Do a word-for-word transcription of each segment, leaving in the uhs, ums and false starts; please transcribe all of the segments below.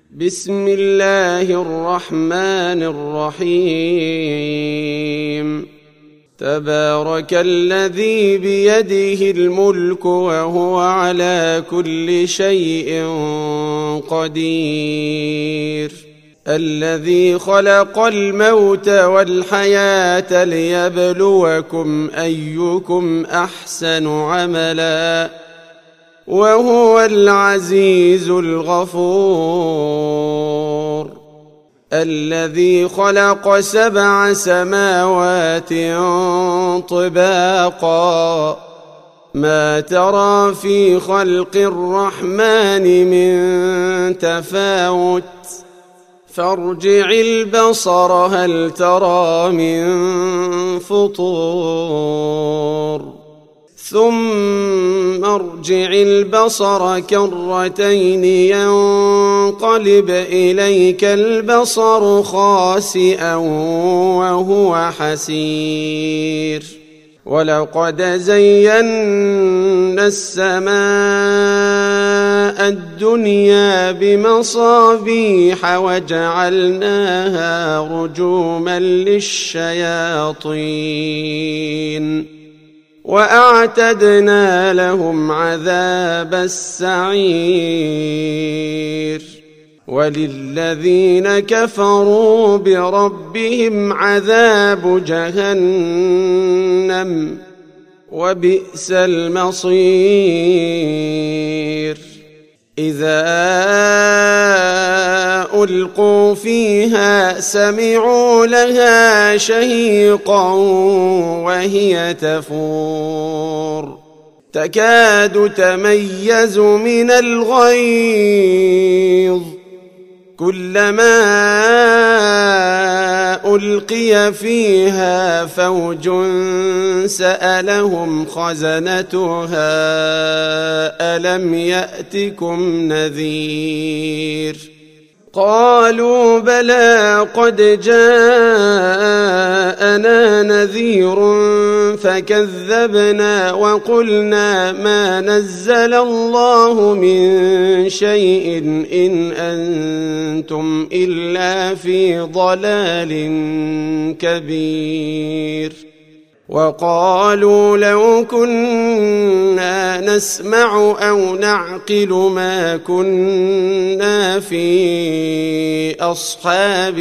بسم الله الرحمن الرحيم تبارك الذي بيده الملك وهو على كل شيء قدير الذي خلق الموت والحياة ليبلوكم أيكم أحسن عملا وهو العزيز الغفور الذي خلق سبع سماوات طباقا ما ترى في خلق الرحمن من تفاوت فارجع البصر هل ترى من فطور ثم ارجع البصر كرتين ينقلب إليك البصر خاسئا وهو حسير ولقد زينا السماء الدنيا بمصابيح وجعلناها رجوما للشياطين وأعتدنا لهم عذاب السعير وللذين كفروا بربهم عذاب جهنم وبئس المصير إذا ألقوا فيها سمعوا لها شهيقا وهي تفور تكاد تميز من الغيظ كلما ألقي فيها فوج سألهم خزنتها ألم يأتكم نذير قالوا بلى قد جاءنا نذير فكذبنا وقلنا ما نزل الله من شيء إن أنتم إلا في ضلال كبير وقالوا لو كنا نسمع أو نعقل ما كنا في أصحاب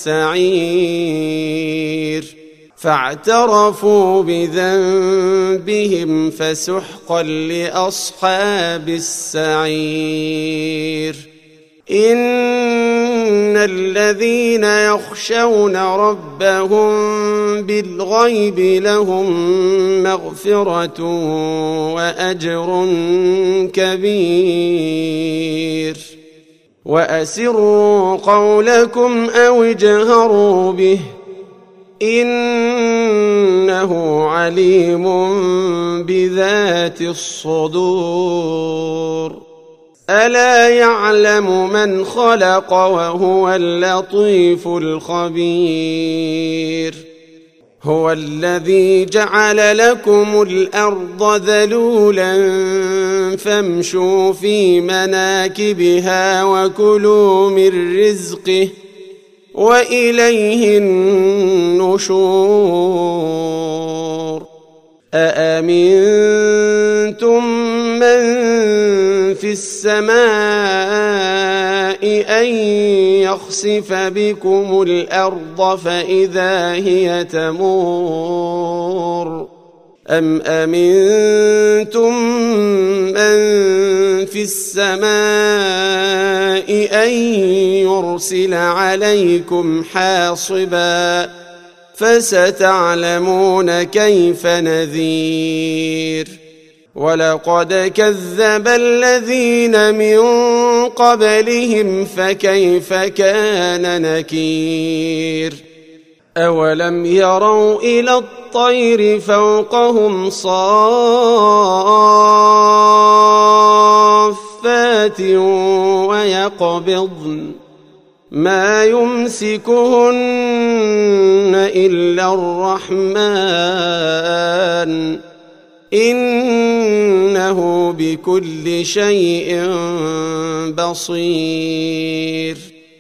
السعير فاعترفوا بذنبهم فسحقا لأصحاب السعير إن الذين يخشون ربهم بالغيب لهم مغفرة وأجر كبير وأسروا قولكم أو اجهروا به إنه عليم بذات الصدور ألا يعلم من خلق وهو اللطيف الخبير هو الذي جعل لكم الأرض ذلولا فامشوا في مناكبها وكلوا من رزقه وإليه النشور أأمنتم من في السماء أن يخسف بكم الأرض فإذا هي تمور أم أمنتم من في السماء أن يرسل عليكم حاصبا فستعلمون كيف نذير ولقد كذب الذين من قبلهم فكيف كان نكير أولم يروا إلى الطير فوقهم صافات ويقبضن ما يمسكهن إلا الرحمن إنه بكل شيء بصير.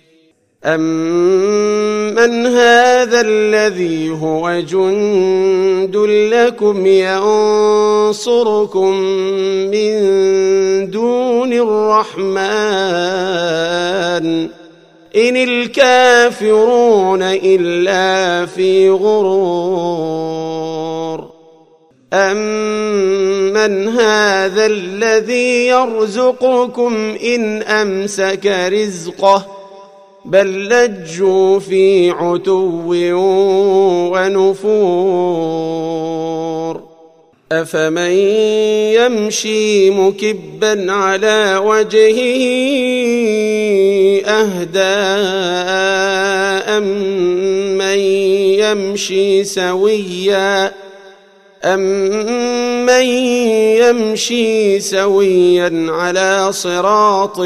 أمن هذا الذي هو جند لكم ينصركم من دون الرحمن إن الكافرون إلا في غرور. أمن هذا الذي يرزقكم إن أمسك رزقه بل لجوا في عتو ونفور. أفمن يمشي مكبا على وجهه أهدى أمن يمشي سويا أمن يمشي سويا على صراط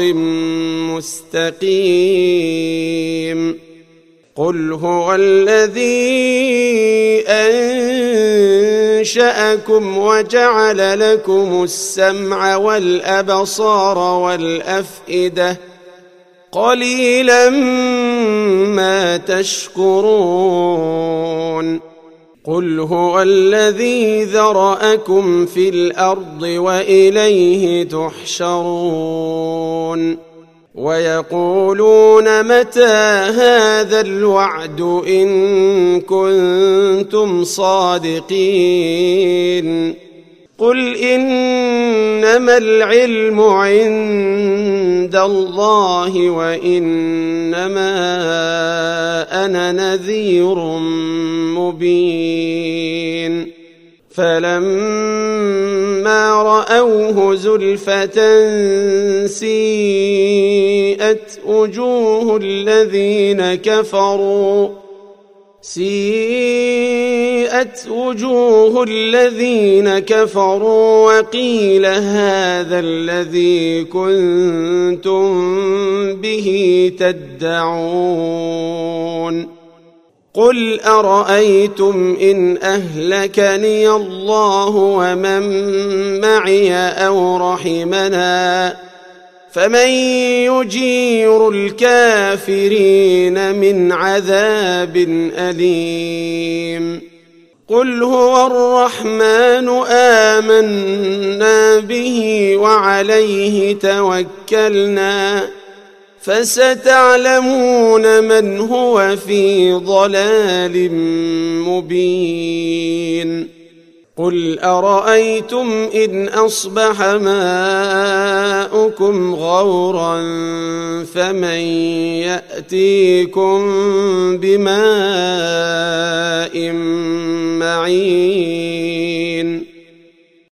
مستقيم. قل هو الذي أنشأكم وجعل لكم السمع والأبصار والأفئدة قليلا ما تشكرون. قل هو الذي ذرأكم في الأرض وإليه تحشرون. ويقولون متى هذا الوعد إن كنتم صادقين. قل إنما العلم عند الله وإنما أنا نذير مبين. فلما رأوه زلفة سيئت وجوه الذين كفروا سيئت وجوه الذين كفروا وقيل هذا الذي كنتم به تدعون. قل أرأيتم إن أهلكني الله ومن معي أو رحمنا فمن يجير الكافرين من عذاب أليم. قل هو الرحمن آمنا به وعليه توكلنا فستعلمون من هو في ضلال مبين. قل أرأيتم إن أصبح ماؤكم غورا فمن يأتيكم بماء معين.